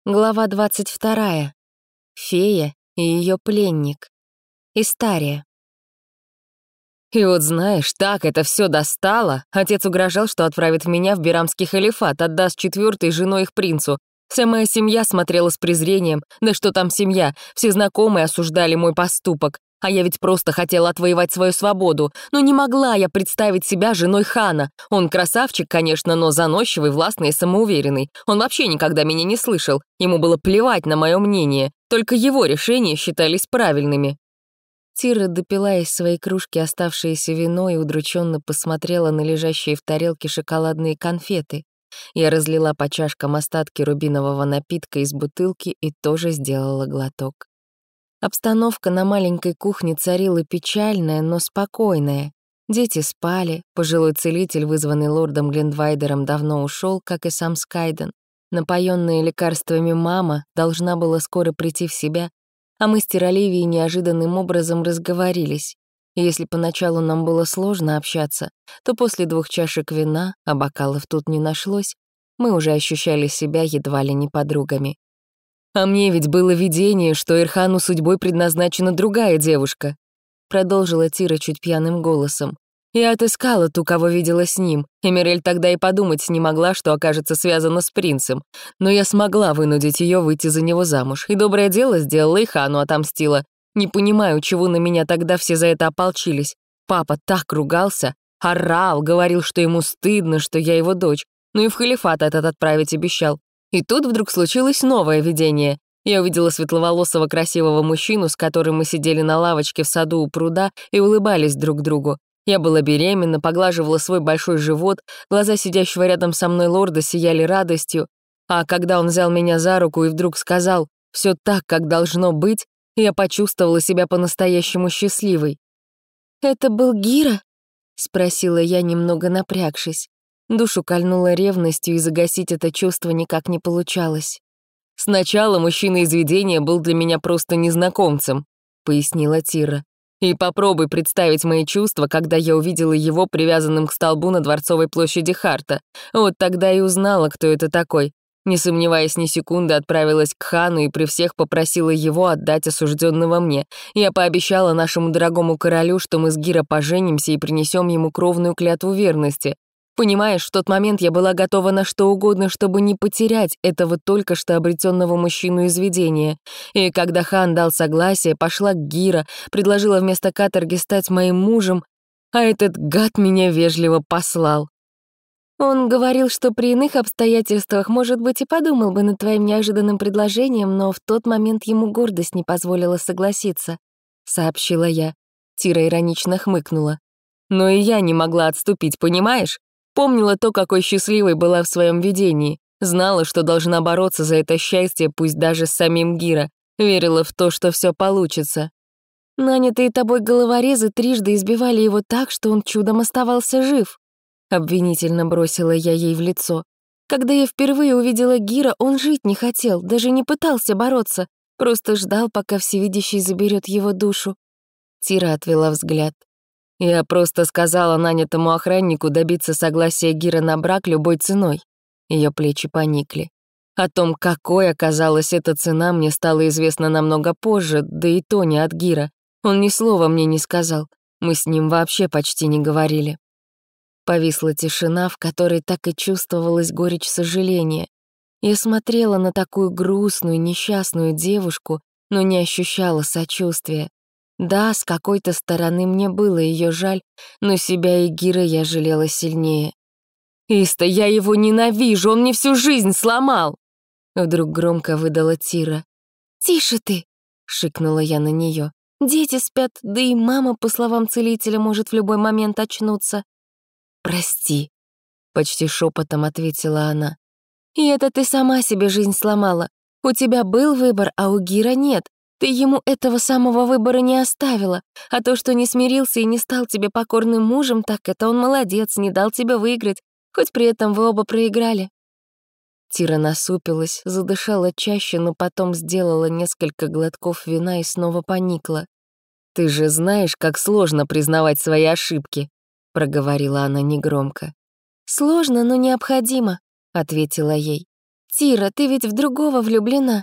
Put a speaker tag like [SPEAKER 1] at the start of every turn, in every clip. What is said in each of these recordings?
[SPEAKER 1] Глава 22. Фея и ее пленник. Истария. И вот знаешь, так это все достало. Отец угрожал, что отправит меня в Бирамский халифат, отдаст четвертой женой их принцу. Вся моя семья смотрела с презрением. Да что там семья, все знакомые осуждали мой поступок. А я ведь просто хотела отвоевать свою свободу. Но не могла я представить себя женой хана. Он красавчик, конечно, но заносчивый, властный и самоуверенный. Он вообще никогда меня не слышал. Ему было плевать на мое мнение. Только его решения считались правильными. Тира допила из своей кружки оставшееся вино и удрученно посмотрела на лежащие в тарелке шоколадные конфеты. Я разлила по чашкам остатки рубинового напитка из бутылки и тоже сделала глоток. Обстановка на маленькой кухне царила печальная, но спокойная. Дети спали, пожилой целитель, вызванный лордом Глендвайдером, давно ушел, как и сам Скайден. Напоенная лекарствами мама должна была скоро прийти в себя, а мы с Тироливией неожиданным образом разговорились. И если поначалу нам было сложно общаться, то после 2 чашек вина, а бокалов тут не нашлось, мы уже ощущали себя едва ли не подругами. «А мне ведь было видение, что Эрхану судьбой предназначена другая девушка», продолжила Тира чуть пьяным голосом. «Я отыскала ту, кого видела с ним. Эмирель тогда и подумать не могла, что окажется связана с принцем. Но я смогла вынудить ее выйти за него замуж. И доброе дело сделала, и хану отомстила. Не понимаю, чего на меня тогда все за это ополчились. Папа так ругался, орал, говорил, что ему стыдно, что я его дочь. Ну и в халифат этот отправить обещал. И тут вдруг случилось новое видение. Я увидела светловолосого красивого мужчину, с которым мы сидели на лавочке в саду у пруда и улыбались друг другу. Я была беременна, поглаживала свой большой живот, глаза сидящего рядом со мной лорда сияли радостью. А когда он взял меня за руку и вдруг сказал «все так, как должно быть», я почувствовала себя по-настоящему счастливой. «Это был Гира?» — спросила я, немного напрягшись. Душу кольнула ревностью, и загасить это чувство никак не получалось. «Сначала мужчина из видения был для меня просто незнакомцем», — пояснила Тира. «И попробуй представить мои чувства, когда я увидела его привязанным к столбу на Дворцовой площади Харта. Вот тогда и узнала, кто это такой. Не сомневаясь ни секунды, отправилась к хану и при всех попросила его отдать осужденного мне. Я пообещала нашему дорогому королю, что мы с Гиро поженимся и принесем ему кровную клятву верности. Понимаешь, в тот момент я была готова на что угодно, чтобы не потерять этого только что обретенного мужчину из видения. И когда хан дал согласие, пошла к Гиро, предложила вместо каторги стать моим мужем, а этот гад меня вежливо послал. Он говорил, что при иных обстоятельствах, может быть, и подумал бы над твоим неожиданным предложением, но в тот момент ему гордость не позволила согласиться, сообщила я. Тира иронично хмыкнула. Но и я не могла отступить, понимаешь? Помнила то, какой счастливой была в своем видении. Знала, что должна бороться за это счастье, пусть даже с самим Гиро. Верила в то, что все получится. Нанятые тобой головорезы трижды избивали его так, что он чудом оставался жив. Обвинительно бросила я ей в лицо. Когда я впервые увидела Гиро, он жить не хотел, даже не пытался бороться, просто ждал, пока всевидящий заберет его душу. Тира отвела взгляд. Я просто сказала нанятому охраннику добиться согласия Гиро на брак любой ценой. Ее плечи поникли. О том, какой оказалась эта цена, мне стало известно намного позже, да и то не от Гиро. Он ни слова мне не сказал. Мы с ним вообще почти не говорили. Повисла тишина, в которой так и чувствовалась горечь сожаления. Я смотрела на такую грустную, несчастную девушку, но не ощущала сочувствия. Да, с какой-то стороны мне было ее жаль, но себя и Гиро я жалела сильнее. «Иста, я его ненавижу, он мне всю жизнь сломал!» Вдруг громко выдала Тира. «Тише ты!» — шикнула я на нее. «Дети спят, да и мама, по словам целителя, может в любой момент очнуться». «Прости», — почти шепотом ответила она. «И это ты сама себе жизнь сломала. У тебя был выбор, а у Гиро нет. Ты ему этого самого выбора не оставила, а то, что не смирился и не стал тебе покорным мужем, так это он молодец, не дал тебе выиграть, хоть при этом вы оба проиграли». Тира насупилась, задышала чаще, но потом сделала несколько глотков вина и снова поникла. «Ты же знаешь, как сложно признавать свои ошибки», — проговорила она негромко. «Сложно, но необходимо», — ответила ей.
[SPEAKER 2] Тира, ты ведь в другого влюблена».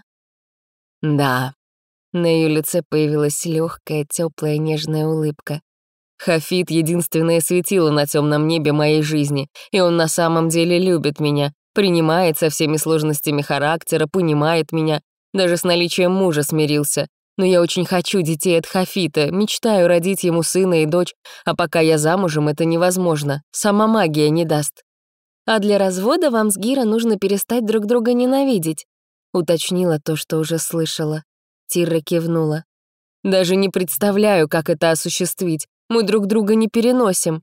[SPEAKER 1] Да. На ее лице появилась легкая, теплая, нежная улыбка. Хафит — единственное светило на темном небе моей жизни, и он на самом деле любит меня, принимает со всеми сложностями характера, понимает меня, даже с наличием мужа смирился. Но я очень хочу детей от Хафита, мечтаю родить ему сына и дочь, а пока я замужем, это невозможно, сама магия не даст.
[SPEAKER 2] «А для развода вам с Гира нужно перестать друг друга ненавидеть», уточнила то, что уже слышала. Тира кивнула.
[SPEAKER 1] Даже не представляю, как это осуществить. Мы друг друга не переносим.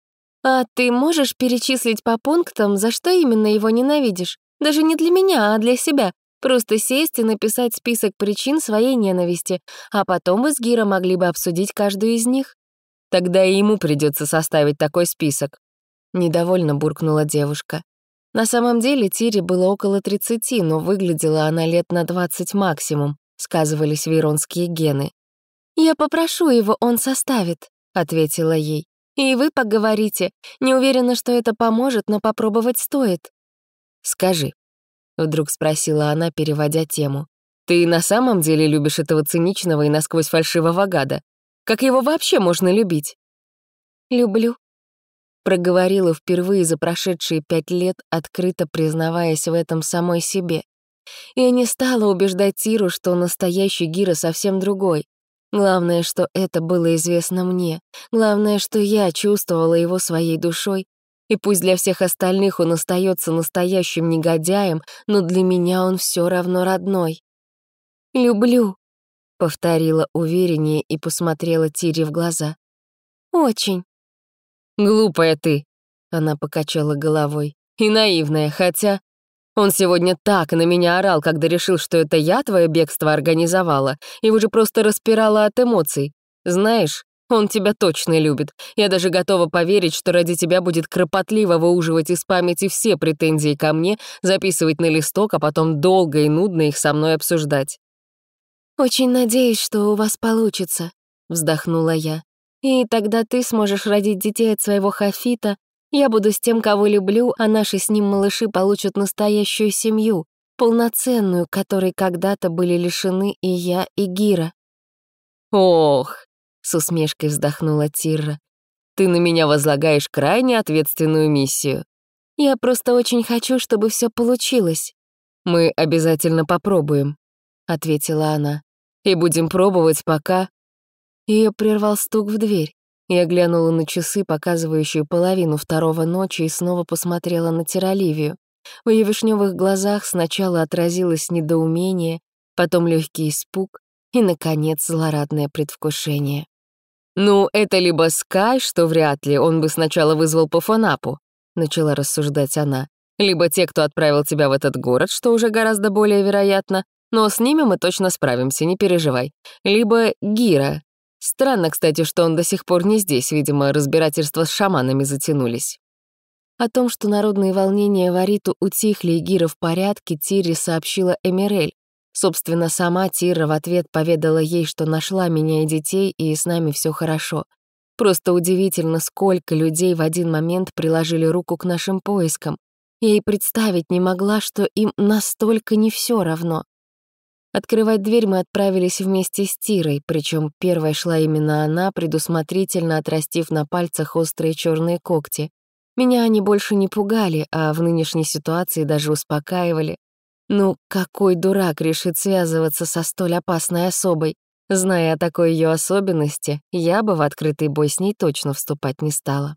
[SPEAKER 2] «А ты можешь перечислить по пунктам, за что именно его ненавидишь? Даже не для меня, а для себя. Просто сесть и написать список причин своей ненависти, а потом вы с Гира могли бы обсудить каждую из них».
[SPEAKER 1] Тогда и ему придется составить такой список.
[SPEAKER 2] Недовольно буркнула девушка. На самом деле Тире было около 30, но выглядела она лет на 20 максимум, сказывались вейронские гены. «Я попрошу его, он составит», — ответила ей. «И вы поговорите. Не уверена, что это поможет, но попробовать стоит».
[SPEAKER 1] «Скажи», — вдруг спросила она, переводя тему, «ты на самом деле любишь этого циничного и насквозь фальшивого гада? Как его вообще можно любить?»
[SPEAKER 2] «Люблю», — проговорила впервые за прошедшие 5 лет, открыто признаваясь в этом самой себе. И не стала убеждать Тиру, что настоящий Гира совсем другой. Главное, что это было известно мне. Главное, что я чувствовала его своей душой. И пусть для всех остальных он остается настоящим негодяем, но для меня он все равно родной. «Люблю»,
[SPEAKER 1] — повторила увереннее и посмотрела Тире в глаза.
[SPEAKER 2] «Очень».
[SPEAKER 1] «Глупая ты», — она покачала головой, «и наивная, хотя...» Он сегодня так на меня орал, когда решил, что это я твое бегство организовала, и уже просто распирала от эмоций. Знаешь, он тебя точно любит. Я даже готова поверить, что ради тебя будет кропотливо выуживать из памяти все претензии ко мне, записывать на листок, а потом долго и нудно их со мной обсуждать.
[SPEAKER 2] «Очень надеюсь, что у вас получится», — вздохнула я. «И тогда ты сможешь родить детей от своего Хафита, я буду с тем, кого люблю, а наши с ним малыши получат настоящую семью, полноценную, которой когда-то были лишены и я, и Гира».
[SPEAKER 1] «Ох», — с усмешкой вздохнула Тирра, «ты на меня возлагаешь крайне ответственную миссию».
[SPEAKER 2] «Я просто очень хочу, чтобы все получилось».
[SPEAKER 1] «Мы обязательно попробуем», — ответила она. «И будем пробовать, пока...» Ее прервал стук в дверь. Я глянула на часы, показывающие 1:30 ночи, и снова посмотрела на Тираливию. В ее вишневых глазах сначала отразилось недоумение, потом легкий испуг и, наконец, злорадное предвкушение. «Ну, это либо Скай, что вряд ли, он бы сначала вызвал по фонапу», — начала рассуждать она, «либо те, кто отправил тебя в этот город, что уже гораздо более вероятно, но с ними мы точно справимся, не переживай, либо Гира. Странно, кстати, что он до сих пор не здесь, видимо, разбирательства с шаманами затянулись».
[SPEAKER 2] О том, что народные волнения в Ариту утихли и Гира в порядке, Тире сообщила Эмирель. Собственно, сама Тира в ответ поведала ей, что нашла меня и детей, и с нами все хорошо. Просто удивительно, сколько людей в один момент приложили руку к нашим поискам. Я и представить не могла, что им настолько не все равно. Открывать дверь мы отправились вместе с Тирой, причем первой шла именно она, предусмотрительно отрастив на пальцах острые черные когти. Меня они больше не пугали, а в нынешней ситуации даже успокаивали. Ну, какой дурак решит связываться со столь опасной особой? Зная о такой ее особенности, я бы в открытый бой с ней точно вступать не стала.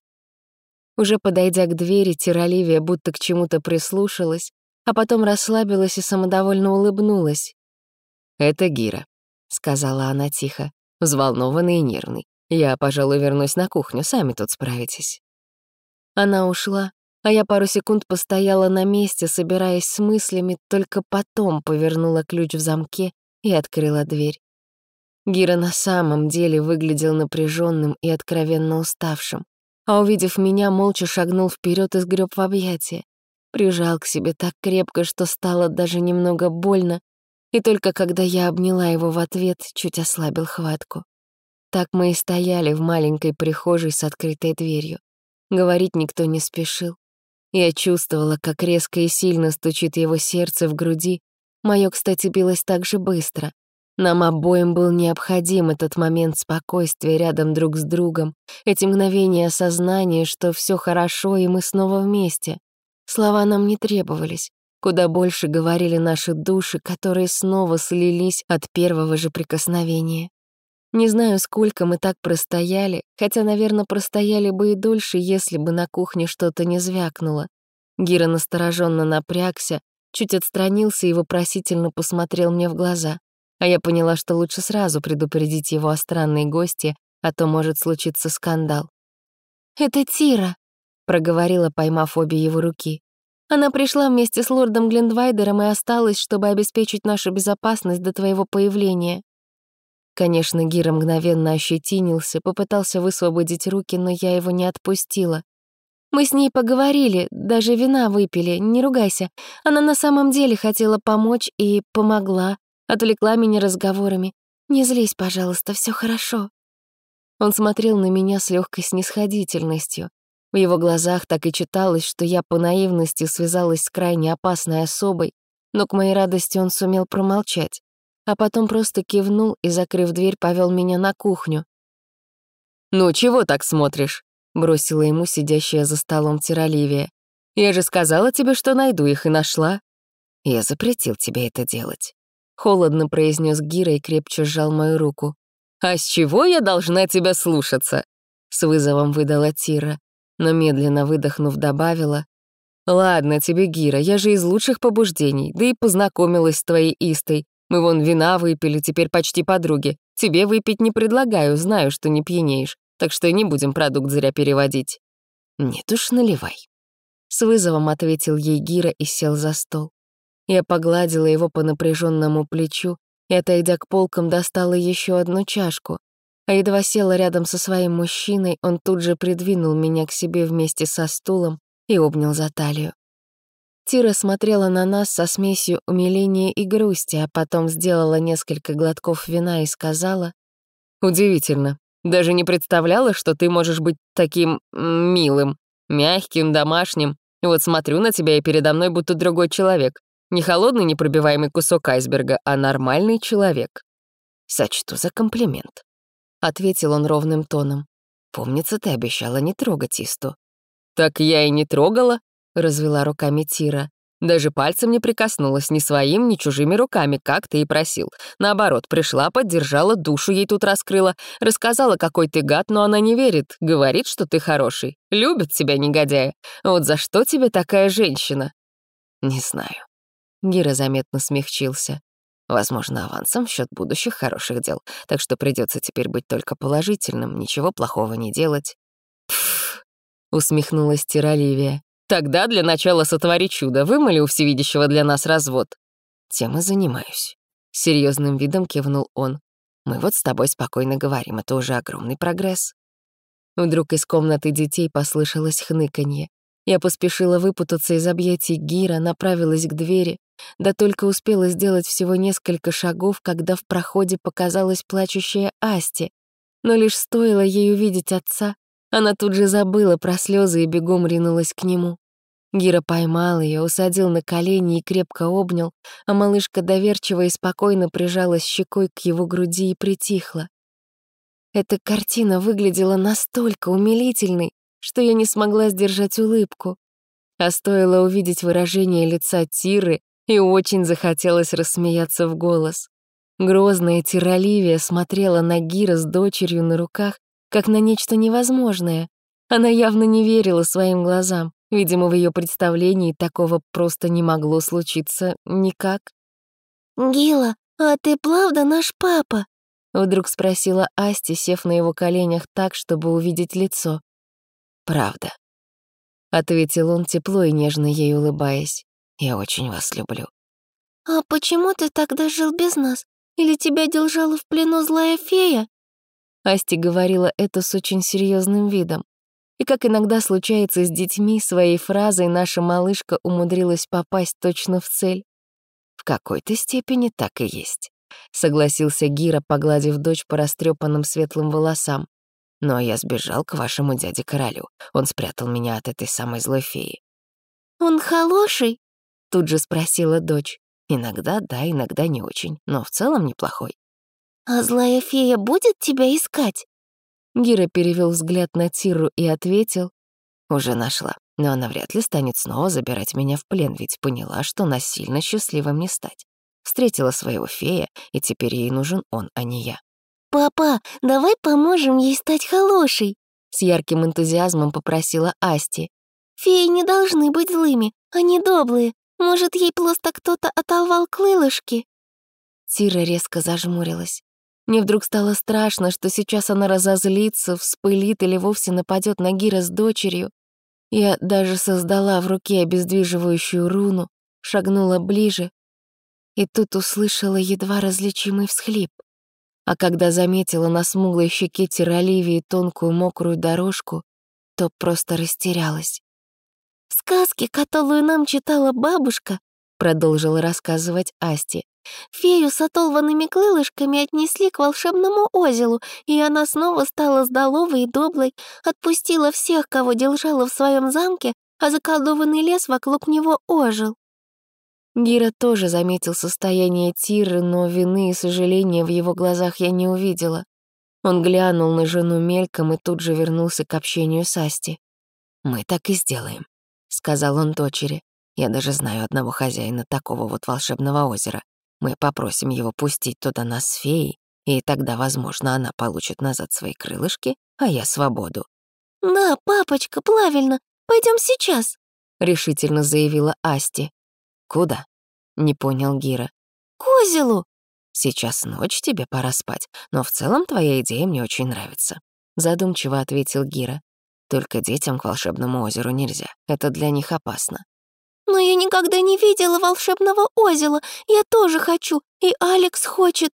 [SPEAKER 2] Уже подойдя к двери, Тираливия будто к чему-то прислушалась, а потом расслабилась и самодовольно улыбнулась.
[SPEAKER 1] «Это Гира», — сказала она тихо, взволнованный и нервный. «Я, пожалуй, вернусь на кухню, сами тут справитесь».
[SPEAKER 2] Она ушла, а я пару секунд постояла на месте, собираясь с мыслями, только потом повернула ключ в замке и открыла дверь. Гира на самом деле выглядел напряженным и откровенно уставшим, а увидев меня, молча шагнул вперед и сгреб в объятия. Прижал к себе так крепко, что стало даже немного больно, и только когда я обняла его в ответ, чуть ослабил хватку. Так мы и стояли в маленькой прихожей с открытой дверью. Говорить никто не спешил. Я чувствовала, как резко и сильно стучит его сердце в груди. Моё, кстати, билось так же быстро. Нам обоим был необходим этот момент спокойствия рядом друг с другом, эти мгновения осознания, что всё хорошо, и мы снова вместе. Слова нам не требовались. Куда больше говорили наши души, которые снова слились от первого же прикосновения. Не знаю, сколько мы так простояли, хотя, наверное, простояли бы и дольше, если бы на кухне что-то не звякнуло. Гира настороженно напрягся, чуть отстранился и вопросительно посмотрел мне в глаза. А я поняла, что лучше сразу предупредить его о странной гости, а то может случиться скандал. «Это Тира», — проговорила, поймав обе его руки. «Она пришла вместе с лордом Глендвайдером и осталась, чтобы обеспечить нашу безопасность до твоего появления». Конечно, Гира мгновенно ощетинился, попытался высвободить руки, но я его не отпустила. «Мы с ней поговорили, даже вина выпили, не ругайся. Она на самом деле хотела помочь и помогла, отвлекла меня разговорами. Не злись, пожалуйста, всё хорошо». Он смотрел на меня с лёгкой снисходительностью. В его глазах так и читалось, что я по наивности связалась с крайне опасной особой, но к моей радости он сумел промолчать. А потом просто кивнул и, закрыв дверь, повел меня на кухню. «Ну, чего так смотришь?» — бросила ему сидящая за столом Тиролливия. «Я же сказала тебе, что найду их, и нашла». «Я запретил тебе это делать», — холодно произнес Гира и крепче сжал мою руку. «А с чего я должна тебя слушаться?» — с вызовом выдала Тира, но медленно выдохнув, добавила. «Ладно тебе, Гира, я же из лучших побуждений, да и познакомилась с твоей Истой. Мы вон вина выпили, теперь почти подруги. Тебе выпить не предлагаю, знаю, что не пьянеешь, так что не будем продукт зря переводить». «Нет уж, наливай», — с вызовом ответил ей Гира и сел за стол. Я погладила его по напряженному плечу и, отойдя к полкам, достала еще одну чашку. А едва села рядом со своим мужчиной, он тут же придвинул меня к себе вместе со стулом и обнял за талию. Тира смотрела на нас со смесью умиления и грусти, а потом сделала несколько глотков вина и сказала: «Удивительно. Даже не представляла, что ты можешь быть таким милым, мягким, домашним. И вот смотрю на тебя, и передо мной будто другой человек. Не холодный непробиваемый кусок айсберга, а нормальный человек». «Сочту за комплимент», — ответил он ровным тоном. «Помнится, ты обещала не трогать Исту». «Так я и не трогала», — развела руками Тира. «Даже пальцем не прикоснулась ни своим, ни чужими руками, как ты и просил. Наоборот, пришла, поддержала, душу ей тут раскрыла, рассказала, какой ты гад, но она не верит, говорит, что ты хороший. Любит тебя, негодяя. Вот за что тебе такая женщина?» «Не знаю». Гира заметно смягчился. «Возможно, авансом в счет будущих хороших дел, так что придется теперь быть только положительным, ничего плохого не делать». «Пф», — усмехнулась Тиролливия. «Тогда для начала сотвори чудо, вымоли у всевидящего для нас развод». «Тем и занимаюсь», — серьезным видом кивнул он. «Мы вот с тобой спокойно говорим, это уже огромный прогресс». Вдруг из комнаты детей послышалось хныканье. Я поспешила выпутаться из объятий Гира, направилась к двери, да только успела сделать всего несколько шагов, когда в проходе показалась плачущая Асти. Но лишь стоило ей увидеть отца, она тут же забыла про слезы и бегом ринулась к нему. Гира поймал ее, усадил на колени и крепко обнял, а малышка доверчиво и спокойно прижалась щекой к его груди и притихла. Эта картина выглядела настолько умилительной, что я не смогла сдержать улыбку. А стоило увидеть выражение лица Тиры, и очень захотелось рассмеяться в голос. Грозная Тиролливия смотрела на Гира с дочерью на руках, как на нечто невозможное. Она явно не верила своим глазам. Видимо, в ее представлении такого просто не могло случиться никак.
[SPEAKER 3] «Гила, а ты правда наш папа?»
[SPEAKER 2] — вдруг спросила Асти, сев на его коленях так, чтобы увидеть лицо. «Правда», — ответил он, тепло и нежно ей улыбаясь. «Я очень вас люблю».
[SPEAKER 3] «А почему ты тогда жил без нас? Или тебя держала в плену злая фея?»
[SPEAKER 2] Асти говорила это с очень серьезным видом. И как иногда случается с детьми, своей фразой наша малышка умудрилась попасть точно в цель. «В какой-то степени так и есть», — согласился Гира, погладив дочь по растрепанным светлым волосам. «Но я сбежал к вашему дяде-королю. Он спрятал меня от этой самой злой феи».
[SPEAKER 3] Он хороший?»
[SPEAKER 2] Тут же спросила дочь. Иногда да, иногда не очень, но в целом неплохой.
[SPEAKER 3] «А злая фея будет тебя искать?»
[SPEAKER 2] Гира перевел взгляд на Тиру и ответил. Уже нашла, но она вряд ли станет снова забирать меня в плен, ведь поняла, что насильно счастливым не стать. Встретила своего фея, и теперь ей нужен он, а не я.
[SPEAKER 3] «Папа, давай поможем ей стать хорошей!»
[SPEAKER 2] С ярким энтузиазмом попросила Асти.
[SPEAKER 3] «Феи не должны быть злыми, они добрые. Может, ей просто кто-то оторвал крылышки?»
[SPEAKER 2] Тира резко зажмурилась. Мне вдруг стало страшно, что сейчас она разозлится, вспылит или вовсе нападет на Гира с дочерью. Я даже создала в руке обездвиживающую руну, шагнула ближе, и тут услышала едва различимый всхлип. А когда заметила на смуглой щеке Тиролливии тонкую мокрую дорожку, то просто растерялась.
[SPEAKER 3] «В сказке, которую нам читала бабушка, —
[SPEAKER 2] Продолжила рассказывать Асти,
[SPEAKER 3] — фею с оторванными крылышками отнесли к волшебному озеру, и она снова стала здоровой и доброй, отпустила всех, кого держала в своем замке, а заколдованный лес вокруг него ожил».
[SPEAKER 2] Гира тоже заметил состояние Тиры, но вины и сожаления в его глазах я не увидела. Он глянул на жену мельком и тут же вернулся к общению с Асти. «Мы так и сделаем», — сказал он дочери. «Я даже знаю одного хозяина такого вот волшебного озера. Мы попросим его пустить туда нас с феей, и тогда, возможно, она получит назад свои крылышки, а я свободу».
[SPEAKER 3] «Да, папочка, правильно, пойдем сейчас»,
[SPEAKER 2] — решительно заявила Асти. «Куда?» — не понял Гира.
[SPEAKER 3] «К озеру».
[SPEAKER 2] «Сейчас ночь, тебе пора спать, но в целом твоя идея мне очень нравится», — задумчиво ответил Гира. «Только детям к волшебному озеру нельзя, это для них опасно».
[SPEAKER 3] «Но я никогда не видела волшебного озера, я тоже хочу, и Алекс хочет».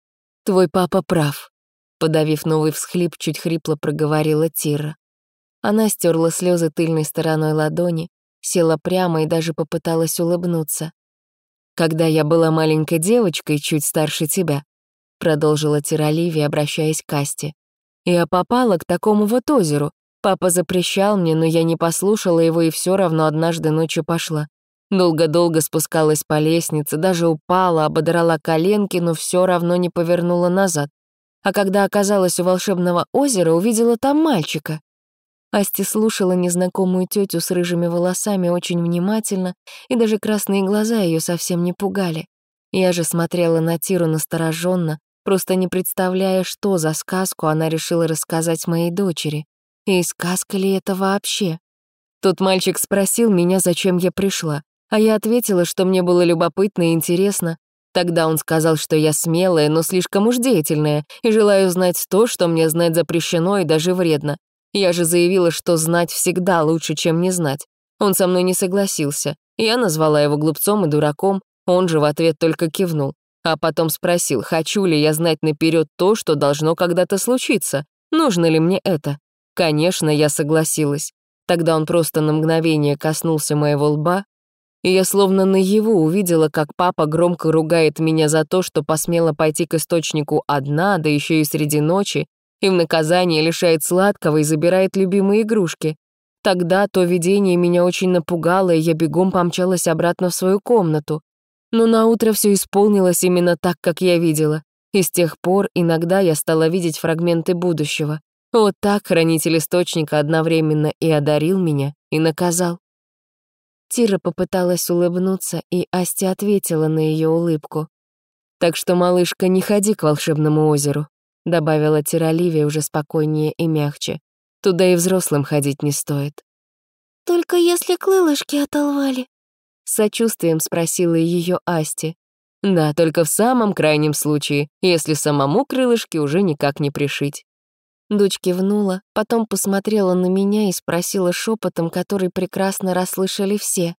[SPEAKER 2] «Твой папа прав», — подавив новый всхлип, чуть хрипло проговорила Тира. Она стерла слезы тыльной стороной ладони, села прямо и даже попыталась улыбнуться. «Когда я была маленькой девочкой, чуть старше тебя», — продолжила Тиролливия, обращаясь к Асти, «я попала к такому вот озеру. Папа запрещал мне, но я не послушала его и все равно однажды ночью пошла. Долго-долго спускалась по лестнице, даже упала, ободрала коленки, но все равно не повернула назад. А когда оказалась у волшебного озера, увидела там мальчика». Асти слушала незнакомую тетю с рыжими волосами очень внимательно, и даже красные глаза ее совсем не пугали. Я же смотрела на Тиру настороженно, просто не представляя, что за сказку она решила рассказать моей дочери. И сказка ли это вообще? Тот мальчик спросил меня, зачем я пришла, а я ответила, что мне было любопытно и интересно. Тогда он сказал, что я смелая, но слишком уж деятельная, и желаю знать то, что мне знать запрещено и даже вредно. Я же заявила, что знать всегда лучше, чем не знать. Он со мной не согласился. Я назвала его глупцом и дураком, он же в ответ только кивнул. А потом спросил, хочу ли я знать наперед то, что должно когда-то случиться, нужно ли мне это. Конечно, я согласилась. Тогда он просто на мгновение коснулся моего лба, и я словно наяву увидела, как папа громко ругает меня за то, что посмела пойти к источнику одна, да еще и среди ночи, и в наказание лишает сладкого и забирает любимые игрушки. Тогда то видение меня очень напугало, и я бегом помчалась обратно в свою комнату. Но наутро все исполнилось именно так, как я видела. И с тех пор иногда я стала видеть фрагменты будущего. Вот так хранитель источника одновременно и одарил меня, и наказал. Тира попыталась улыбнуться, и Асти ответила на ее улыбку. «Так что, малышка, не ходи к волшебному озеру», — добавила Тиролливия уже спокойнее и мягче. «Туда и взрослым ходить не стоит».
[SPEAKER 3] «Только если крылышки оторвали»,
[SPEAKER 2] — с сочувствием спросила ее Асти. «Да, только в самом крайнем случае, если самому крылышки уже никак не пришить». Дочь кивнула, потом посмотрела на меня и спросила шепотом, который прекрасно расслышали все.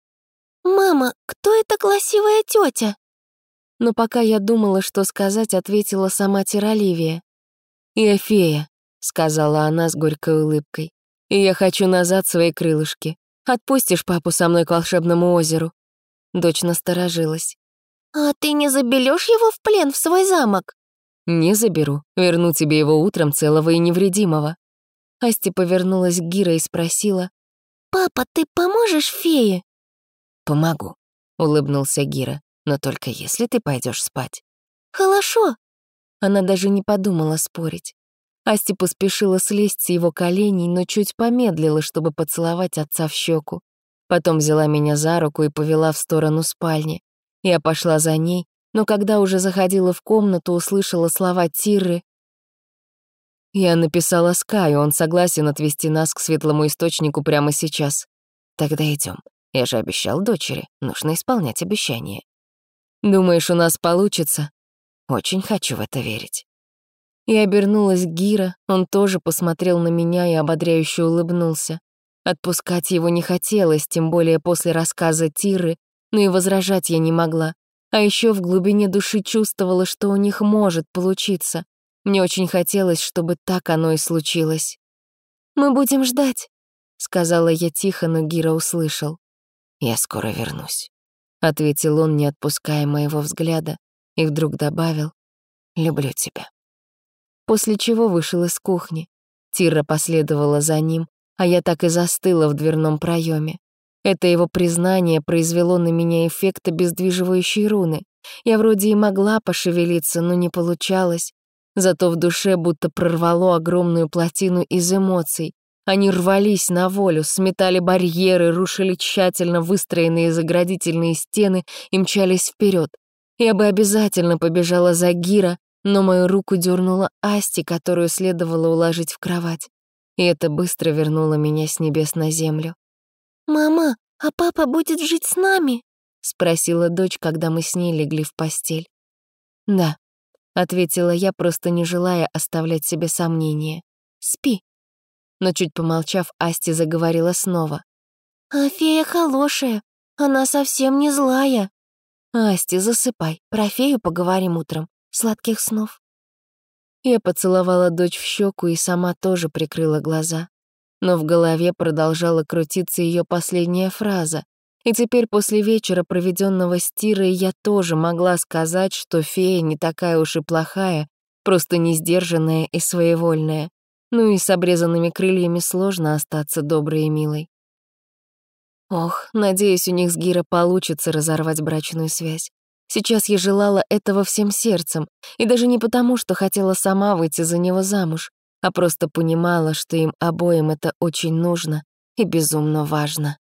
[SPEAKER 3] «Мама, кто эта красивая тетя?»
[SPEAKER 2] Но пока я думала, что сказать, ответила сама Тиролливия. «Я фея», — сказала она с горькой улыбкой. «И я хочу назад свои крылышки. Отпустишь папу со мной к волшебному озеру?» Дочь насторожилась.
[SPEAKER 3] «А ты не заберешь его в плен в свой замок?»
[SPEAKER 2] «Не заберу. Верну тебе его утром целого и невредимого». Асти повернулась к Гире и спросила.
[SPEAKER 3] «Папа, ты поможешь фее?»
[SPEAKER 2] «Помогу», — улыбнулся Гира, «но только если ты пойдешь спать».
[SPEAKER 3] «Хорошо».
[SPEAKER 2] Она даже не подумала спорить. Асти поспешила слезть с его коленей, но чуть помедлила, чтобы поцеловать отца в щеку. Потом взяла меня за руку и повела в сторону спальни. Я пошла за ней, но когда уже заходила в комнату, услышала слова Тирры. «Я написала Скаю, он согласен отвезти нас к светлому источнику прямо сейчас. Тогда идем. Я же обещал дочери, нужно исполнять обещание». «Думаешь, у нас получится?» «Очень хочу в это верить». Я обернулась к Гира, он тоже посмотрел на меня и ободряюще улыбнулся. Отпускать его не хотелось, тем более после рассказа Тиры, но и возражать я не могла. А еще в глубине души чувствовала, что у них может получиться. Мне очень хотелось, чтобы так оно и случилось.
[SPEAKER 3] «Мы будем ждать»,
[SPEAKER 2] — сказала я тихо, но Гира услышал. «Я скоро вернусь», — ответил он, не отпуская моего взгляда, и вдруг добавил: «Люблю тебя». После чего вышел из кухни. Тира последовала за ним, а я так и застыла в дверном проеме. Это его признание произвело на меня эффект обездвиживающей руны. Я вроде и могла пошевелиться, но не получалось. Зато в душе будто прорвало огромную плотину из эмоций. Они рвались на волю, сметали барьеры, рушили тщательно выстроенные заградительные стены и мчались вперед. Я бы обязательно побежала за Гира, но мою руку дернула Асти, которую следовало уложить в кровать. И это быстро вернуло меня с небес на землю.
[SPEAKER 3] «Мама, а папа будет жить с нами?»
[SPEAKER 2] — спросила дочь, когда мы с ней легли в постель. «Да», — ответила я, просто не желая оставлять себе сомнения. «Спи». Но чуть помолчав, Асти заговорила снова.
[SPEAKER 3] «А фея хорошая, она совсем не злая».
[SPEAKER 2] «Асти, засыпай, про фею поговорим утром. Сладких снов». Я поцеловала дочь в щеку и сама тоже прикрыла глаза. Но в голове продолжала крутиться ее последняя фраза. И теперь после вечера, проведенного с Тирой, я тоже могла сказать, что фея не такая уж и плохая, просто несдержанная и своевольная. Ну и с обрезанными крыльями сложно остаться доброй и милой. Ох, надеюсь, у них с Гира получится разорвать брачную связь. Сейчас я желала этого всем сердцем, и даже не потому, что хотела сама выйти за него замуж, а просто понимала, что им обоим это очень нужно и безумно важно.